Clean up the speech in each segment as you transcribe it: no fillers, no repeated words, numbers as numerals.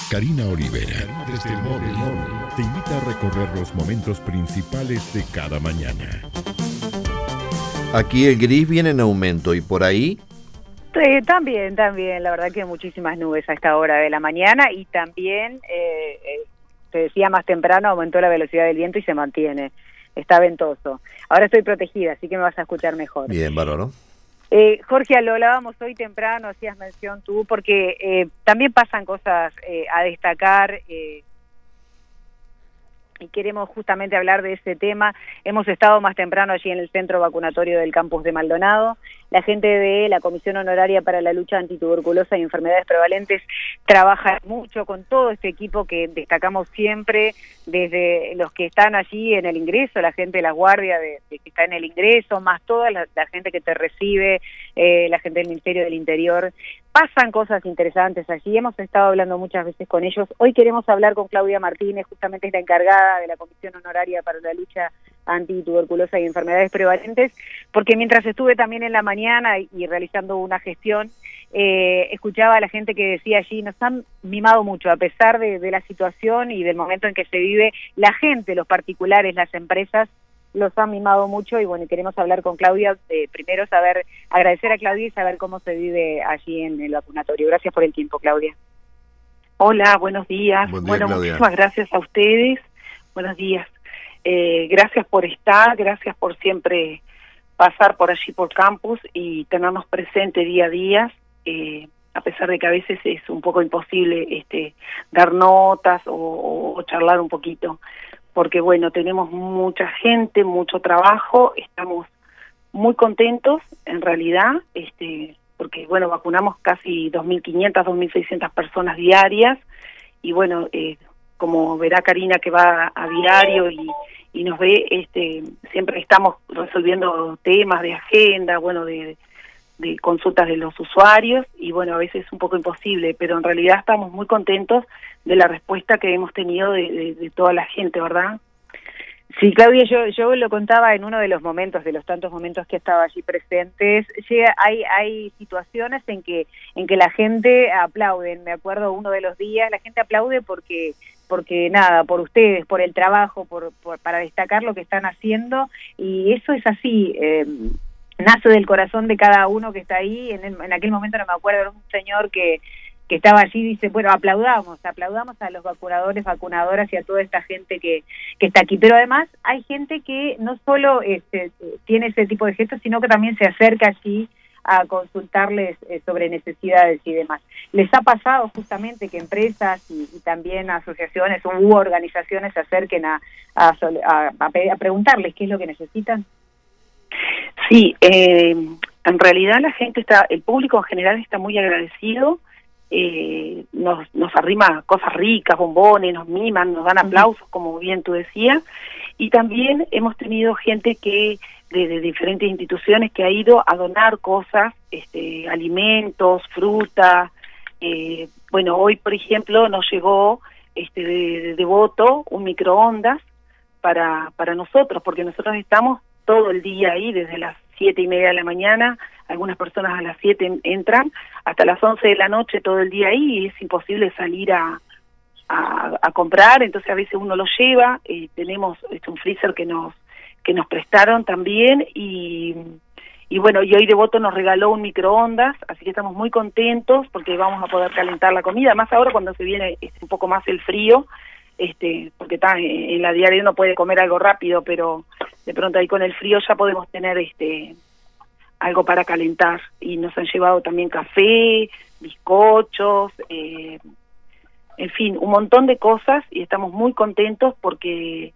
Karina Olivera, desde el móvil, te invita a recorrer los momentos principales de cada mañana. Aquí el gris viene en aumento y por ahí... Sí, también, la verdad que muchísimas nubes a esta hora de la mañana y también, te decía más temprano, aumentó la velocidad del viento y se mantiene, está ventoso. Ahora estoy protegida, así que me vas a escuchar mejor. Bien, bárbaro. Jorge, lo hablábamos hoy temprano, hacías mención tú, porque también pasan cosas a destacar y queremos justamente hablar de ese tema. Hemos estado más temprano allí en el centro vacunatorio del campus de Maldonado. La gente de la Comisión Honoraria para la Lucha Antituberculosa y Enfermedades Prevalentes trabaja mucho con todo este equipo que destacamos siempre, desde los que están allí en el ingreso, la gente de la guardia de que está en el ingreso, más toda la gente que te recibe, la gente del Ministerio del Interior. Pasan cosas interesantes allí, hemos estado hablando muchas veces con ellos. Hoy queremos hablar con Claudia Martínez, justamente es la encargada de la Comisión Honoraria para la Lucha Antituberculosa y Enfermedades Prevalentes, porque mientras estuve también en la mañana y realizando una gestión, escuchaba a la gente que decía allí, nos han mimado mucho, a pesar de la situación y del momento en que se vive, la gente, los particulares, las empresas, los han mimado mucho y bueno, queremos hablar con Claudia, primero agradecer a Claudia y saber cómo se vive allí en el vacunatorio. Gracias por el tiempo, Claudia. Hola, buenos días. Buen día, bueno, Claudia. Muchísimas gracias a ustedes. Buenos días. Gracias por estar, gracias por siempre pasar por allí por campus y tenernos presente día a día, a pesar de que a veces es un poco imposible dar notas o charlar un poquito, porque bueno, tenemos mucha gente, mucho trabajo, estamos muy contentos en realidad, porque bueno, vacunamos casi 2.500, 2.600 personas diarias y bueno, como verá Karina que va a diario y nos ve, siempre estamos resolviendo temas de agenda, bueno, de consultas de los usuarios y bueno, a veces es un poco imposible, pero en realidad estamos muy contentos de la respuesta que hemos tenido de toda la gente, ¿verdad? Sí, Claudia, yo lo contaba en uno de los momentos, de los tantos momentos que estaba allí presentes, hay situaciones en que la gente aplaude. Me acuerdo uno de los días, la gente aplaude porque nada, por ustedes, por el trabajo, para destacar lo que están haciendo, y eso es así, nace del corazón de cada uno que está ahí. En aquel momento no me acuerdo, era un señor que estaba allí, dice, bueno, aplaudamos a los vacunadores, vacunadoras y a toda esta gente que está aquí, pero además hay gente que no solo tiene ese tipo de gestos, sino que también se acerca allí a consultarles sobre necesidades y demás. ¿Les ha pasado justamente que empresas y también asociaciones u organizaciones se acerquen a preguntarles qué es lo que necesitan? Sí, en realidad la gente el público en general está muy agradecido, nos arrima cosas ricas, bombones, nos miman, nos dan aplausos, como bien tú decías, y también hemos tenido gente que de diferentes instituciones que ha ido a donar cosas, alimentos, fruta. Bueno, hoy por ejemplo nos llegó de Devoto un microondas para nosotros, porque nosotros estamos todo el día ahí, desde las 7:30 de la mañana, algunas personas a las 7 entran, hasta las 11 de la noche todo el día ahí, y es imposible salir a comprar, entonces a veces uno lo lleva, tenemos un freezer que nos prestaron también, y bueno, y hoy Devoto nos regaló un microondas, así que estamos muy contentos porque vamos a poder calentar la comida, más ahora cuando se viene un poco más el frío, porque en la diaria uno puede comer algo rápido, pero de pronto ahí con el frío ya podemos tener algo para calentar, y nos han llevado también café, bizcochos, en fin, un montón de cosas, y estamos muy contentos porque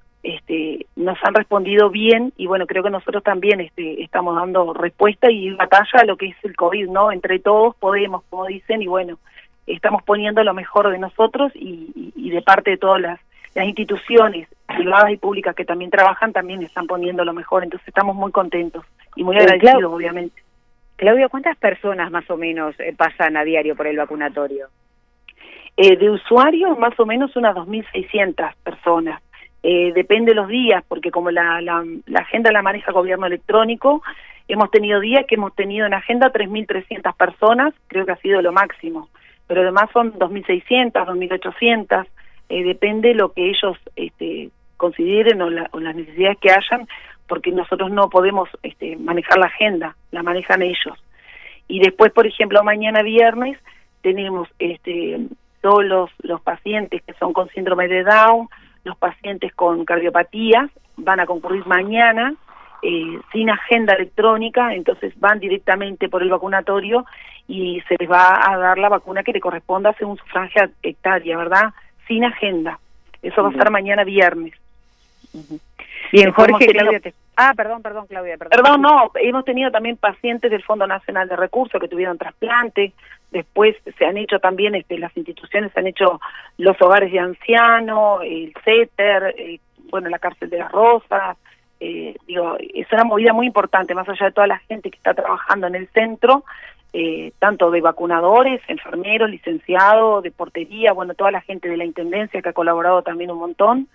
nos han respondido bien, y bueno, creo que nosotros también estamos dando respuesta y batalla a lo que es el COVID, ¿no? Entre todos podemos, como dicen, y bueno, estamos poniendo lo mejor de nosotros y de parte de todas las instituciones privadas y públicas que también trabajan, también están poniendo lo mejor, entonces estamos muy contentos y muy agradecidos, obviamente. Claudia, ¿cuántas personas más o menos pasan a diario por el vacunatorio? De usuarios, más o menos unas 2.600 personas. Depende de los días, porque como la agenda la maneja gobierno electrónico, hemos tenido días que hemos tenido en agenda 3.300 personas, creo que ha sido lo máximo. pero además son 2.600, 2.800, depende lo que ellos consideren o las necesidades que hayan, porque nosotros no podemos manejar la agenda, la manejan ellos. Y después, por ejemplo, mañana viernes tenemos todos los pacientes que son con síndrome de Down, los pacientes con cardiopatías, van a concurrir mañana sin agenda electrónica, entonces van directamente por el vacunatorio y se les va a dar la vacuna que le corresponda según su franja etaria, ¿verdad? Sin agenda. Eso va a ser mañana viernes. Bien, Jorge, Claudia. Perdón, Claudia. Perdón, no, hemos tenido también pacientes del Fondo Nacional de Recursos que tuvieron trasplante, después se han hecho también, las instituciones han hecho los hogares de ancianos, el CETER, la cárcel de las Rosas, es una movida muy importante, más allá de toda la gente que está trabajando en el centro, tanto de vacunadores, enfermeros, licenciados, de portería, toda la gente de la Intendencia que ha colaborado también un montón,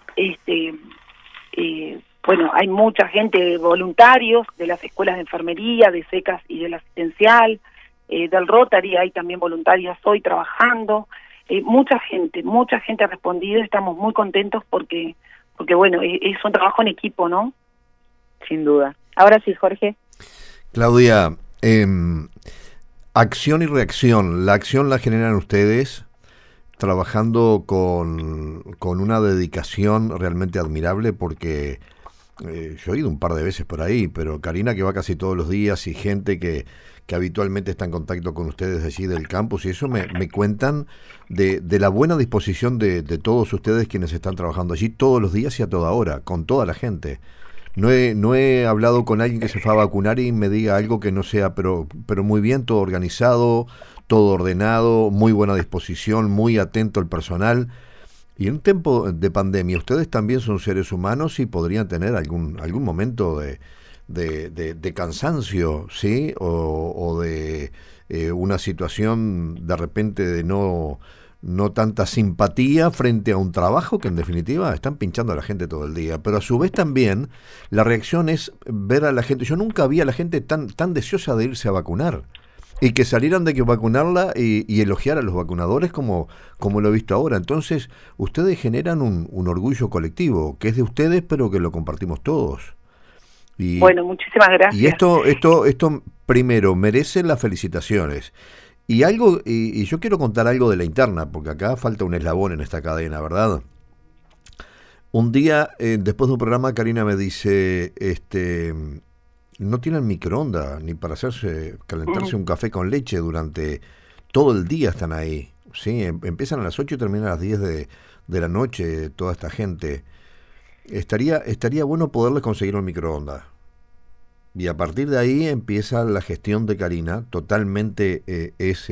hay mucha gente, voluntarios de las escuelas de enfermería, de SECAS y del asistencial, del Rotary, hay también voluntarias hoy trabajando, mucha gente ha respondido, estamos muy contentos porque es un trabajo en equipo, ¿no? Sin duda. Ahora sí, Jorge. Claudia, acción y reacción, la acción la generan ustedes trabajando con una dedicación realmente admirable, porque yo he ido un par de veces por ahí, pero Karina, que va casi todos los días, y gente que habitualmente está en contacto con ustedes allí del campus, y eso me cuentan de la buena disposición de todos ustedes quienes están trabajando allí todos los días y a toda hora, con toda la gente. No he hablado con alguien que se fue a vacunar y me diga algo que no sea, pero muy bien, todo organizado, todo ordenado, muy buena disposición, muy atento el personal. Y en un tiempo de pandemia, ustedes también son seres humanos y podrían tener algún momento de cansancio, ¿sí? O de una situación de repente de no tanta simpatía frente a un trabajo que en definitiva están pinchando a la gente todo el día. Pero a su vez también la reacción es ver a la gente. Yo nunca vi a la gente tan deseosa de irse a vacunar. Y que salieran de que vacunarla y elogiar a los vacunadores como lo he visto ahora. Entonces, ustedes generan un orgullo colectivo, que es de ustedes, pero que lo compartimos todos. Y, muchísimas gracias. Y esto primero, merece las felicitaciones. Y yo quiero contar algo de la interna, porque acá falta un eslabón en esta cadena, ¿verdad? Un día, después de un programa, Karina me dice, no tienen microondas ni para calentarse un café con leche durante todo el día, están ahí, ¿sí? Empiezan a las 8 y terminan a las 10 de la noche, toda esta gente. Estaría bueno poderles conseguir un microondas. Y a partir de ahí empieza la gestión de Karina, totalmente es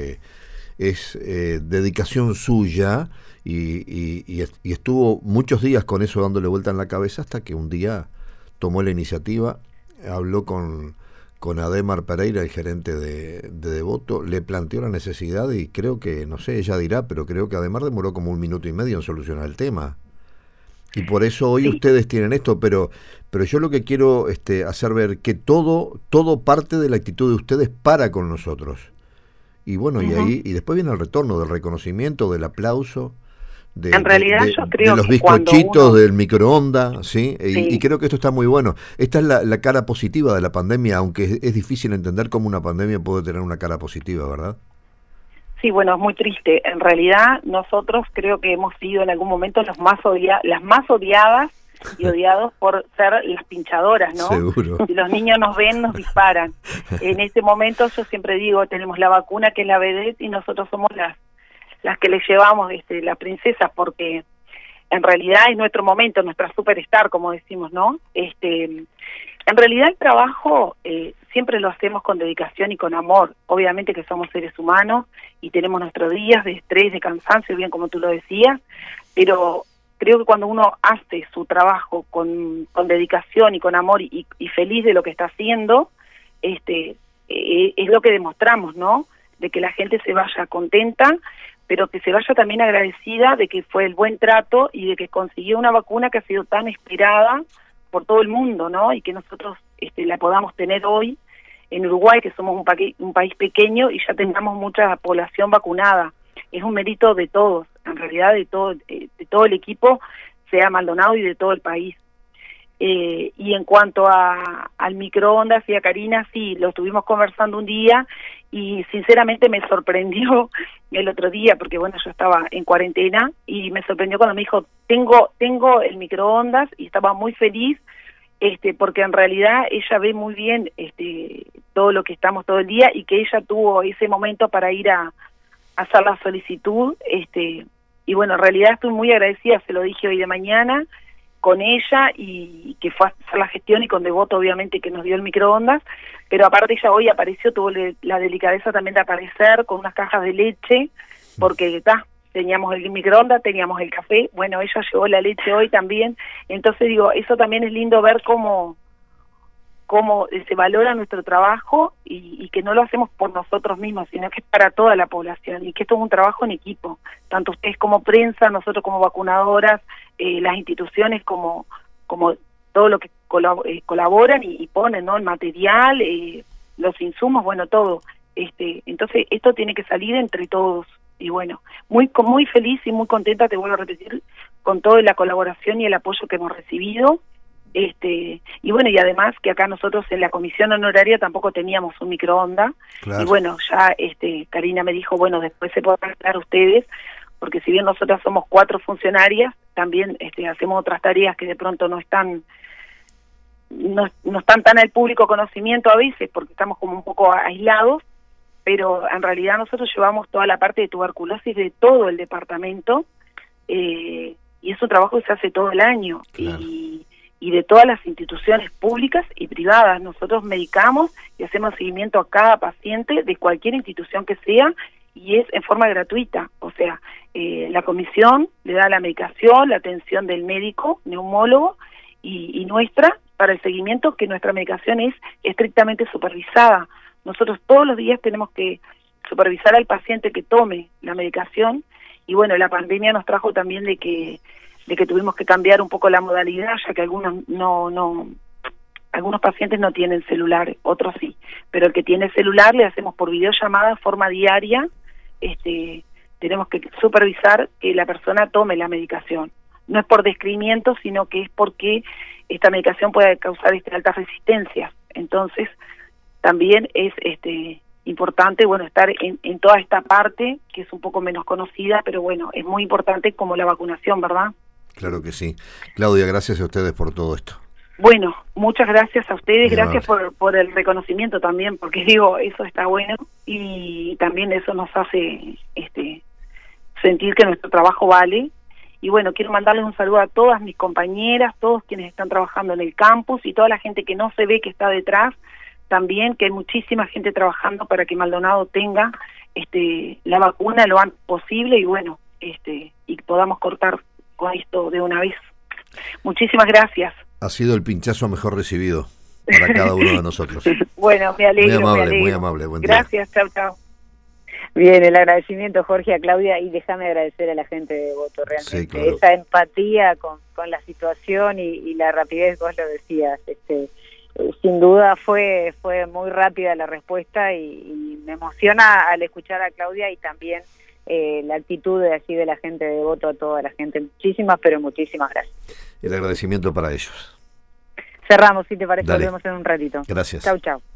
dedicación suya, y estuvo muchos días con eso dándole vuelta en la cabeza, hasta que un día tomó la iniciativa. Habló con Ademar Pereira, el gerente de Devoto, le planteó la necesidad y creo que, no sé, ella dirá, pero creo que Ademar demoró como 1 minuto y medio en solucionar el tema. Y por eso hoy ustedes tienen esto, pero yo lo que quiero hacer ver que todo parte de la actitud de ustedes para con nosotros. Y bueno, y después viene el retorno del reconocimiento, del aplauso. En realidad yo creo de los bizcochitos, del microondas, ¿sí? Y creo que esto está muy bueno. Esta es la cara positiva de la pandemia, aunque es difícil entender cómo una pandemia puede tener una cara positiva, ¿verdad? Sí, es muy triste. En realidad nosotros creo que hemos sido en algún momento las más odiadas y odiados por ser las pinchadoras, ¿no? Seguro. Si los niños nos ven, nos disparan. En este momento yo siempre digo, tenemos la vacuna que es la vedette y nosotros somos las que les llevamos la princesa, porque en realidad es nuestro momento, nuestra superstar, como decimos, ¿no? En realidad el trabajo siempre lo hacemos con dedicación y con amor. Obviamente que somos seres humanos y tenemos nuestros días de estrés, de cansancio, bien como tú lo decías, pero creo que cuando uno hace su trabajo con dedicación y con amor y feliz de lo que está haciendo, es lo que demostramos, ¿no? De que la gente se vaya contenta, pero que se vaya también agradecida de que fue el buen trato y de que consiguió una vacuna que ha sido tan esperada por todo el mundo, ¿no? Y que nosotros la podamos tener hoy, en Uruguay, que somos un país pequeño, y ya tengamos mucha población vacunada. Es un mérito de todos, en realidad de todo el equipo, sea Maldonado y de todo el país. Y en cuanto al microondas y a Karina, sí, lo estuvimos conversando un día y sinceramente me sorprendió el otro día, porque bueno, yo estaba en cuarentena y me sorprendió cuando me dijo, tengo el microondas, y estaba muy feliz, porque en realidad ella ve muy bien todo lo que estamos todo el día, y que ella tuvo ese momento para ir a hacer la solicitud, y bueno, en realidad estoy muy agradecida, se lo dije hoy de mañana, con ella, y que fue a hacer la gestión, y con Devoto obviamente que nos dio el microondas, pero aparte ella hoy apareció, tuvo la delicadeza también de aparecer con unas cajas de leche, porque teníamos el microondas, teníamos el café, bueno, ella llevó la leche hoy también, entonces digo, eso también es lindo ver cómo se valora nuestro trabajo, y que no lo hacemos por nosotros mismos, sino que es para toda la población, y que esto es un trabajo en equipo, tanto ustedes como prensa, nosotros como vacunadoras, las instituciones como todo lo que colaboran y ponen, ¿no? El material, los insumos, bueno, todo. Entonces esto tiene que salir entre todos, y bueno, muy feliz y muy contenta, te vuelvo a repetir, con toda la colaboración y el apoyo que hemos recibido. Y bueno, y además que acá nosotros en la comisión honoraria tampoco teníamos un microondas, claro. Y bueno, ya Karina me dijo, bueno, después se pueden estar ustedes, porque si bien nosotras somos 4 funcionarias, también hacemos otras tareas que de pronto no están tan al público conocimiento a veces, porque estamos como un poco aislados, pero en realidad nosotros llevamos toda la parte de tuberculosis de todo el departamento, y es un trabajo que se hace todo el año, claro. Y de todas las instituciones públicas y privadas. Nosotros medicamos y hacemos seguimiento a cada paciente de cualquier institución que sea, y es en forma gratuita, o sea, la comisión le da la medicación, la atención del médico, neumólogo, y nuestra, para el seguimiento, que nuestra medicación es estrictamente supervisada. Nosotros todos los días tenemos que supervisar al paciente que tome la medicación, y bueno, la pandemia nos trajo también de que tuvimos que cambiar un poco la modalidad, ya que algunos algunos pacientes no tienen celular, otros sí, pero el que tiene celular le hacemos por videollamada de forma diaria. Tenemos que supervisar que la persona tome la medicación. No es por descreimiento, sino que es porque esta medicación puede causar altas resistencias. Entonces, también es importante, bueno, estar en toda esta parte, que es un poco menos conocida, pero bueno, es muy importante como la vacunación, ¿verdad? Claro que sí. Claudia, gracias a ustedes por todo esto. Bueno, muchas gracias a ustedes, gracias por el reconocimiento también, porque digo, eso está bueno, y también eso nos hace sentir que nuestro trabajo vale. Y bueno, quiero mandarles un saludo a todas mis compañeras, todos quienes están trabajando en el campus, y toda la gente que no se ve, que está detrás, también, que hay muchísima gente trabajando para que Maldonado tenga la vacuna lo antes posible, y bueno, y podamos cortar con esto de una vez. Muchísimas gracias. Ha sido el pinchazo mejor recibido para cada uno de nosotros. Bueno, me alegro. Muy amable, buen día. Gracias, chao. Bien, el agradecimiento, Jorge, a Claudia, y déjame agradecer a la gente de Devoto, realmente. Sí, claro. Esa empatía con la situación y la rapidez, vos lo decías, sin duda fue muy rápida la respuesta, y me emociona al escuchar a Claudia, y también la actitud de la gente de Devoto, a toda la gente. Muchísimas gracias. El agradecimiento para ellos. Cerramos, si te parece. Dale. Volvemos en un ratito. Gracias. Chau.